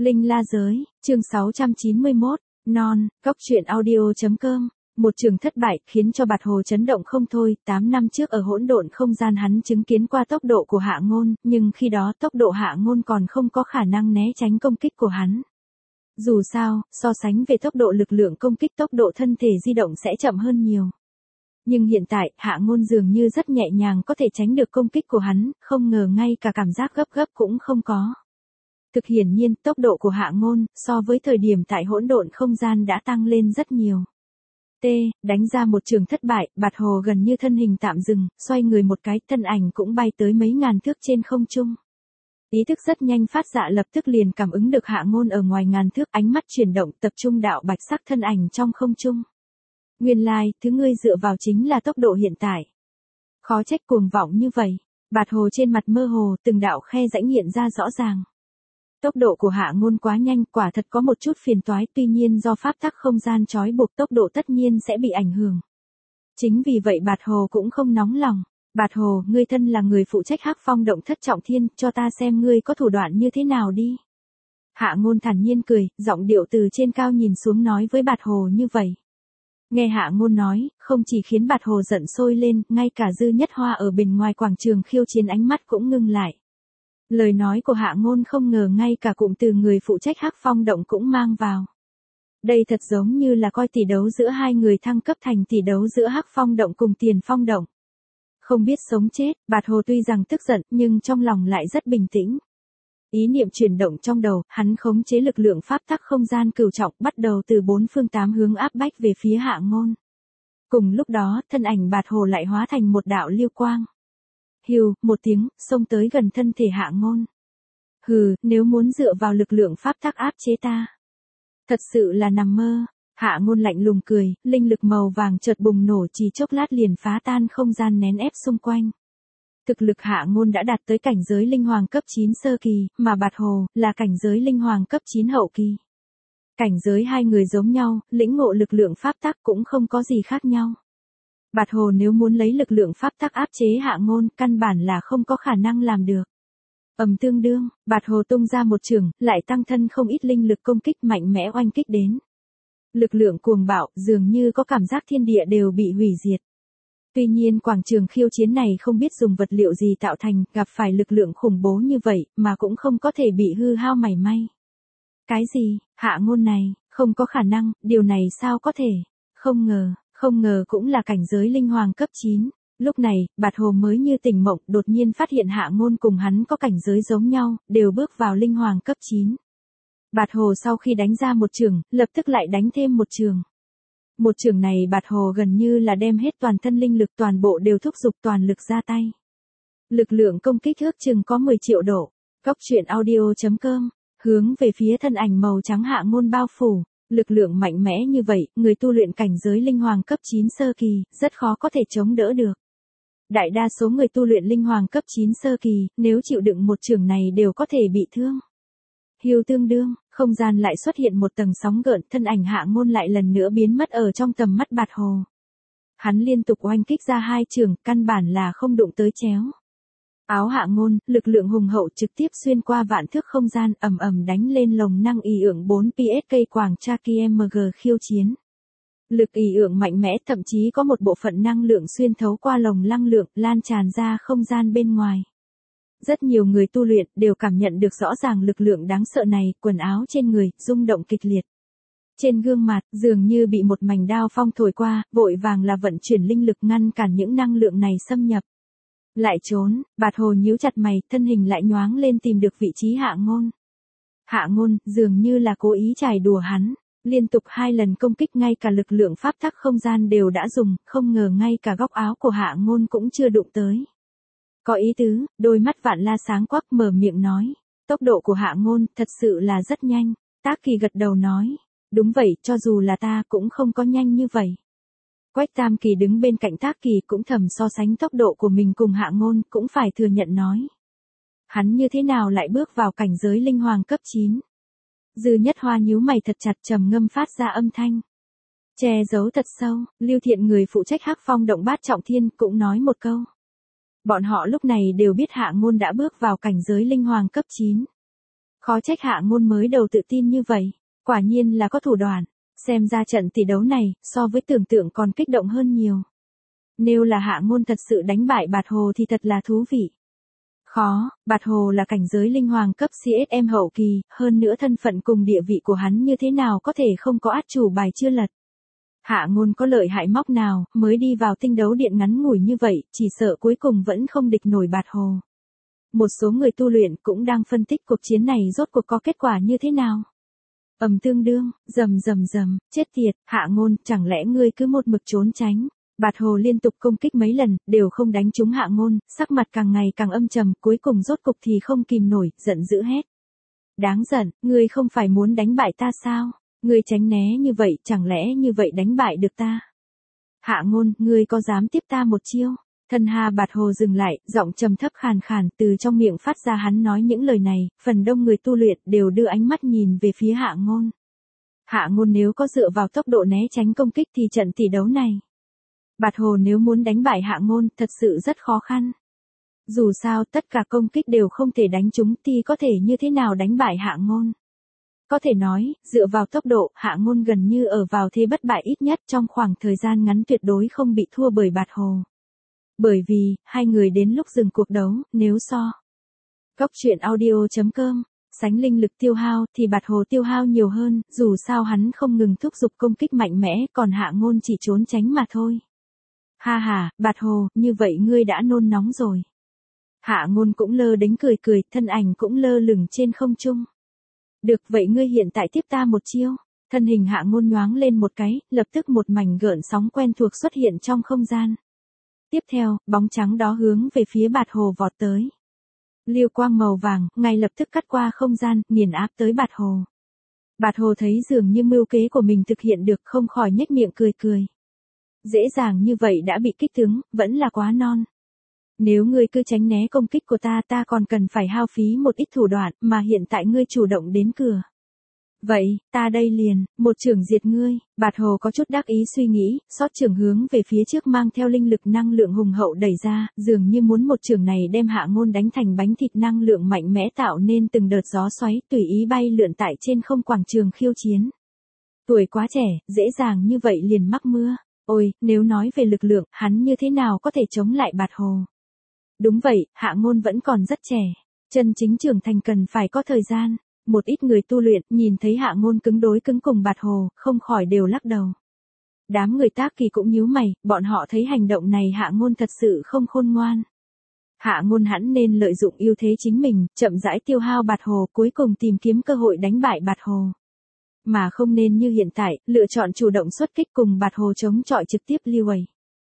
Linh La Giới, chương 691, non, cóc truyện audio.com. Một trường thất bại khiến cho Bạt Hồ chấn động không thôi. 8 năm trước ở hỗn độn không gian hắn chứng kiến qua tốc độ của Hạ Ngôn, nhưng khi đó tốc độ Hạ Ngôn còn không có khả năng né tránh công kích của hắn. Dù sao, so sánh về tốc độ lực lượng công kích, tốc độ thân thể di động sẽ chậm hơn nhiều. Nhưng hiện tại, Hạ Ngôn dường như rất nhẹ nhàng có thể tránh được công kích của hắn, không ngờ ngay cả cảm giác gấp gáp cũng không có. Thực hiển nhiên, tốc độ của Hạ Ngôn, so với thời điểm tại hỗn độn không gian đã tăng lên rất nhiều. Đánh ra một trường thất bại, Bạt Hồ gần như thân hình tạm dừng, xoay người một cái, thân ảnh cũng bay tới mấy ngàn thước trên không trung. Ý thức rất nhanh phát dạ lập tức liền cảm ứng được Hạ Ngôn ở ngoài ngàn thước, ánh mắt chuyển động, tập trung đạo bạch sắc thân ảnh trong không trung. Nguyên lai, thứ ngươi dựa vào chính là tốc độ hiện tại. Khó trách cuồng vọng như vậy. Bạt Hồ trên mặt mơ hồ, từng đạo khe rãnh hiện ra rõ ràng. Tốc độ của Hạ Ngôn quá nhanh, quả thật có một chút phiền toái, tuy nhiên do pháp tắc không gian trói buộc, tốc độ tất nhiên sẽ bị ảnh hưởng. Chính vì vậy Bạt Hồ cũng không nóng lòng. Bạt Hồ, ngươi thân là người phụ trách Hắc Phong động thất trọng thiên, cho ta xem ngươi có thủ đoạn như thế nào đi. Hạ Ngôn thản nhiên cười, giọng điệu từ trên cao nhìn xuống nói với Bạt Hồ như vậy. Nghe Hạ Ngôn nói, không chỉ khiến Bạt Hồ giận sôi lên, ngay cả Dư Nhất Hoa ở bên ngoài quảng trường khiêu chiến ánh mắt cũng ngưng lại. Lời nói của Hạ Ngôn không ngờ ngay cả cụm từ người phụ trách Hắc Phong động cũng mang vào. Đây thật giống như là coi tỷ đấu giữa hai người thăng cấp thành tỷ đấu giữa Hắc Phong động cùng Tiền Phong động. Không biết sống chết, Bạt Hồ tuy rằng tức giận nhưng trong lòng lại rất bình tĩnh. Ý niệm chuyển động trong đầu, hắn khống chế lực lượng pháp tắc không gian cửu trọng, bắt đầu từ bốn phương tám hướng áp bách về phía Hạ Ngôn. Cùng lúc đó, thân ảnh Bạt Hồ lại hóa thành một đạo lưu quang. Hừ, một tiếng, xông tới gần thân thể Hạ Ngôn. Hừ, nếu muốn dựa vào lực lượng pháp tắc áp chế ta. Thật sự là nằm mơ. Hạ Ngôn lạnh lùng cười, linh lực màu vàng chợt bùng nổ, chỉ chốc lát liền phá tan không gian nén ép xung quanh. Thực lực Hạ Ngôn đã đạt tới cảnh giới linh hoàng cấp 9 sơ kỳ, mà Bạt Hồ là cảnh giới linh hoàng cấp 9 hậu kỳ. Cảnh giới hai người giống nhau, lĩnh ngộ lực lượng pháp tắc cũng không có gì khác nhau. Bạt Hồ nếu muốn lấy lực lượng pháp tắc áp chế Hạ Ngôn, căn bản là không có khả năng làm được. Tương đương, Bạt Hồ tung ra một chưởng, lại tăng thân không ít linh lực công kích mạnh mẽ oanh kích đến. Lực lượng cuồng bạo, dường như có cảm giác thiên địa đều bị hủy diệt. Tuy nhiên quảng trường khiêu chiến này không biết dùng vật liệu gì tạo thành, gặp phải lực lượng khủng bố như vậy, mà cũng không có thể bị hư hao mảy may. Cái gì, Hạ Ngôn này, không có khả năng, điều này sao có thể? Không ngờ cũng là cảnh giới linh hoàng cấp 9. Lúc này, Bạt Hồ mới như tỉnh mộng, đột nhiên phát hiện Hạ Ngôn cùng hắn có cảnh giới giống nhau, đều bước vào linh hoàng cấp 9. Bạt Hồ sau khi đánh ra một chưởng, lập tức lại đánh thêm một chưởng. Một chưởng này Bạt Hồ gần như là đem hết toàn thân linh lực, toàn bộ đều thúc giục toàn lực ra tay. Lực lượng công kích ước chừng có 10 triệu độ. Cóc truyện audio.com, hướng về phía thân ảnh màu trắng Hạ Ngôn bao phủ. Lực lượng mạnh mẽ như vậy, người tu luyện cảnh giới linh hoàng cấp 9 sơ kỳ, rất khó có thể chống đỡ được. Đại đa số người tu luyện linh hoàng cấp 9 sơ kỳ, nếu chịu đựng một chưởng này đều có thể bị thương. Hưu, tương đương, không gian lại xuất hiện một tầng sóng gợn, thân ảnh Hạ Ngôn lại lần nữa biến mất ở trong tầm mắt Bạt Hồ. Hắn liên tục oanh kích ra hai chưởng, căn bản là không đụng tới chéo. Áo Hạ Ngôn, lực lượng hùng hậu trực tiếp xuyên qua vạn thước không gian, ầm ầm đánh lên lồng năng y ưởng 4 PSK quảng Traki MG khiêu chiến. Lực y ưởng mạnh mẽ, thậm chí có một bộ phận năng lượng xuyên thấu qua lồng năng lượng, lan tràn ra không gian bên ngoài. Rất nhiều người tu luyện đều cảm nhận được rõ ràng lực lượng đáng sợ này, quần áo trên người rung động kịch liệt. Trên gương mặt, dường như bị một mảnh đao phong thổi qua, vội vàng là vận chuyển linh lực ngăn cản những năng lượng này xâm nhập. Lại trốn, Bạt Hồ nhíu chặt mày, thân hình lại nhoáng lên tìm được vị trí Hạ Ngôn. Hạ Ngôn, dường như là cố ý chài đùa hắn, liên tục 2 lần công kích, ngay cả lực lượng pháp tắc không gian đều đã dùng, không ngờ ngay cả góc áo của Hạ Ngôn cũng chưa đụng tới. Có ý tứ, đôi mắt Vạn La sáng quắc, mở miệng nói. Tốc độ của Hạ Ngôn thật sự là rất nhanh. Tác Kỳ gật đầu nói. Đúng vậy, cho dù là ta cũng không có nhanh như vậy. Quách Tam Kỳ đứng bên cạnh Tác Kỳ cũng thầm so sánh tốc độ của mình cùng Hạ Ngôn, cũng phải thừa nhận nói. Hắn như thế nào lại bước vào cảnh giới linh hoàng cấp 9? Dư Nhất Hoa nhíu mày thật chặt, trầm ngâm phát ra âm thanh. Che giấu thật sâu, Lưu Thiện người phụ trách Hắc Phong động bát trọng thiên cũng nói một câu. Bọn họ lúc này đều biết Hạ Ngôn đã bước vào cảnh giới linh hoàng cấp 9. Khó trách Hạ Ngôn mới đầu tự tin như vậy, quả nhiên là có thủ đoạn, xem ra trận tỷ đấu này, so với tưởng tượng còn kích động hơn nhiều. Nếu là Hạ Ngôn thật sự đánh bại Bạt Hồ thì thật là thú vị. Khó, Bạt Hồ là cảnh giới linh hoàng cấp CSM hậu kỳ, hơn nữa thân phận cùng địa vị của hắn như thế nào có thể không có át chủ bài chưa lật. Hạ Ngôn có lợi hại móc nào, mới đi vào tinh đấu điện ngắn ngủi như vậy, chỉ sợ cuối cùng vẫn không địch nổi Bạt Hồ. Một số người tu luyện cũng đang phân tích cuộc chiến này rốt cuộc có kết quả như thế nào. Tương đương, rầm, chết tiệt, Hạ Ngôn, chẳng lẽ ngươi cứ một mực trốn tránh. Bạt Hồ liên tục công kích mấy lần, đều không đánh trúng Hạ Ngôn, sắc mặt càng ngày càng âm trầm, cuối cùng rốt cục thì không kìm nổi, giận dữ hét. Đáng giận, ngươi không phải muốn đánh bại ta sao? Ngươi tránh né như vậy, chẳng lẽ như vậy đánh bại được ta? Hạ Ngôn, ngươi có dám tiếp ta một chiêu? Thân Hà Bạt Hồ dừng lại, giọng trầm thấp khàn khàn từ trong miệng phát ra hắn nói những lời này, phần đông người tu luyện đều đưa ánh mắt nhìn về phía Hạ Ngôn. Hạ Ngôn nếu có dựa vào tốc độ né tránh công kích thì trận tỷ đấu này. Bạt Hồ nếu muốn đánh bại Hạ Ngôn thật sự rất khó khăn. Dù sao tất cả công kích đều không thể đánh trúng thì có thể như thế nào đánh bại Hạ Ngôn. Có thể nói, dựa vào tốc độ, Hạ Ngôn gần như ở vào thế bất bại ít nhất trong khoảng thời gian ngắn tuyệt đối không bị thua bởi Bạt Hồ. Bởi vì, hai người đến lúc dừng cuộc đấu, nếu so. Cốc truyện audio.com, sánh linh lực tiêu hao thì Bạt Hồ tiêu hao nhiều hơn, dù sao hắn không ngừng thúc giục công kích mạnh mẽ, còn Hạ Ngôn chỉ trốn tránh mà thôi. Ha ha, Bạt Hồ, như vậy ngươi đã nôn nóng rồi. Hạ Ngôn cũng lơ đánh cười, thân ảnh cũng lơ lửng trên không trung. Được, vậy ngươi hiện tại tiếp ta một chiêu. Thân hình Hạ Ngôn nhoáng lên một cái, lập tức một mảnh gợn sóng quen thuộc xuất hiện trong không gian. Tiếp theo, bóng trắng đó hướng về phía Bạt Hồ vọt tới. Liêu quang màu vàng, ngay lập tức cắt qua không gian, nghiền áp tới Bạt Hồ. Bạt Hồ thấy dường như mưu kế của mình thực hiện được, không khỏi nhếch miệng cười. Dễ dàng như vậy đã bị kích tướng, vẫn là quá non. Nếu ngươi cứ tránh né công kích của ta còn cần phải hao phí một ít thủ đoạn, mà hiện tại ngươi chủ động đến cửa. Vậy, ta đây liền, một chưởng diệt ngươi. Bạt Hồ có chút đắc ý suy nghĩ, xót chưởng hướng về phía trước mang theo linh lực năng lượng hùng hậu đẩy ra, dường như muốn một chưởng này đem Hạ Ngôn đánh thành bánh thịt, năng lượng mạnh mẽ tạo nên từng đợt gió xoáy tùy ý bay lượn tại trên không quảng trường khiêu chiến. Tuổi quá trẻ, dễ dàng như vậy liền mắc mưa. Ôi, nếu nói về lực lượng, hắn như thế nào có thể chống lại Bạt Hồ? Đúng vậy, Hạ Ngôn vẫn còn rất trẻ. Chân chính trưởng thành cần phải có thời gian. Một ít người tu luyện, nhìn thấy Hạ Ngôn cứng đối cứng cùng Bạt Hồ, không khỏi đều lắc đầu. Đám người Tác Kỳ cũng nhíu mày, bọn họ thấy hành động này Hạ Ngôn thật sự không khôn ngoan. Hạ Ngôn hẳn nên lợi dụng ưu thế chính mình, chậm rãi tiêu hao Bạt Hồ, cuối cùng tìm kiếm cơ hội đánh bại Bạt Hồ. Mà không nên như hiện tại, lựa chọn chủ động xuất kích cùng Bạt Hồ chống chọi trực tiếp lưu ấy.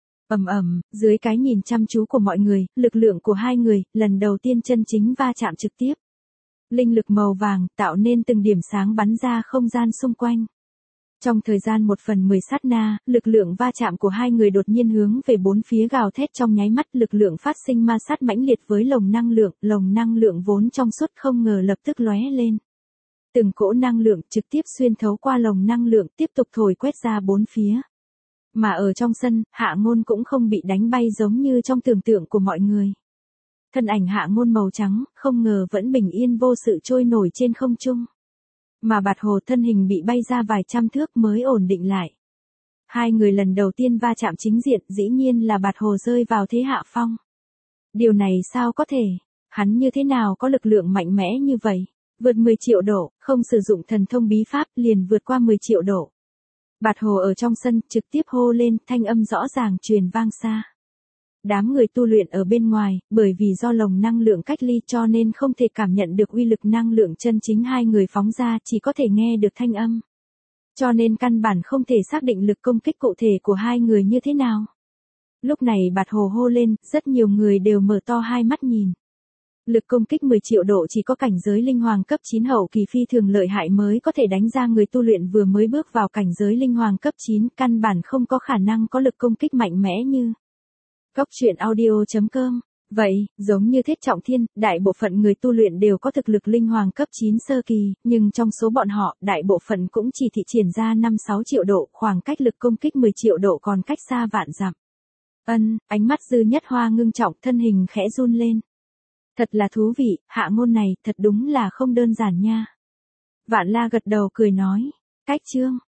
Dưới cái nhìn chăm chú của mọi người, lực lượng của hai người, lần đầu tiên chân chính va chạm trực tiếp. Linh lực màu vàng, tạo nên từng điểm sáng bắn ra không gian xung quanh. Trong thời gian 1/10 sát na, lực lượng va chạm của hai người đột nhiên hướng về bốn phía gào thét trong nháy mắt, lực lượng phát sinh ma sát mãnh liệt với lồng năng lượng vốn trong suốt không ngờ lập tức lóe lên. Từng cỗ năng lượng trực tiếp xuyên thấu qua lồng năng lượng tiếp tục thổi quét ra bốn phía. Mà ở trong sân, Hạ Ngôn cũng không bị đánh bay giống như trong tưởng tượng của mọi người. Thân ảnh Hạ Ngôn màu trắng, không ngờ vẫn bình yên vô sự trôi nổi trên không trung. Mà Bạt Hồ thân hình bị bay ra vài trăm thước mới ổn định lại. Hai người lần đầu tiên va chạm chính diện, dĩ nhiên là Bạt Hồ rơi vào thế hạ phong. Điều này sao có thể? Hắn như thế nào có lực lượng mạnh mẽ như vậy? Vượt 10 triệu độ, không sử dụng thần thông bí pháp, liền vượt qua 10 triệu độ. Bạt Hồ ở trong sân, trực tiếp hô lên, thanh âm rõ ràng truyền vang xa. Đám người tu luyện ở bên ngoài, bởi vì do lồng năng lượng cách ly cho nên không thể cảm nhận được uy lực năng lượng chân chính hai người phóng ra, chỉ có thể nghe được thanh âm. Cho nên căn bản không thể xác định lực công kích cụ thể của hai người như thế nào. Lúc này Bạt Hồ hô lên, rất nhiều người đều mở to hai mắt nhìn. Lực công kích 10 triệu độ chỉ có cảnh giới linh hoàng cấp 9 hậu kỳ phi thường lợi hại mới có thể đánh ra, người tu luyện vừa mới bước vào cảnh giới linh hoàng cấp 9, căn bản không có khả năng có lực công kích mạnh mẽ như. Cốc truyện audio.com. Vậy, giống như Thiết Trọng Thiên, đại bộ phận người tu luyện đều có thực lực linh hoàng cấp 9 sơ kỳ, nhưng trong số bọn họ, đại bộ phận cũng chỉ thị triển ra 5-6 triệu độ, khoảng cách lực công kích 10 triệu độ còn cách xa vạn dặm. Ánh mắt Dư Nhất Hoa ngưng trọng, thân hình khẽ run lên. Thật là thú vị, hạ ngôn này, thật đúng là không đơn giản nha. Vạn La gật đầu cười nói, cách chương.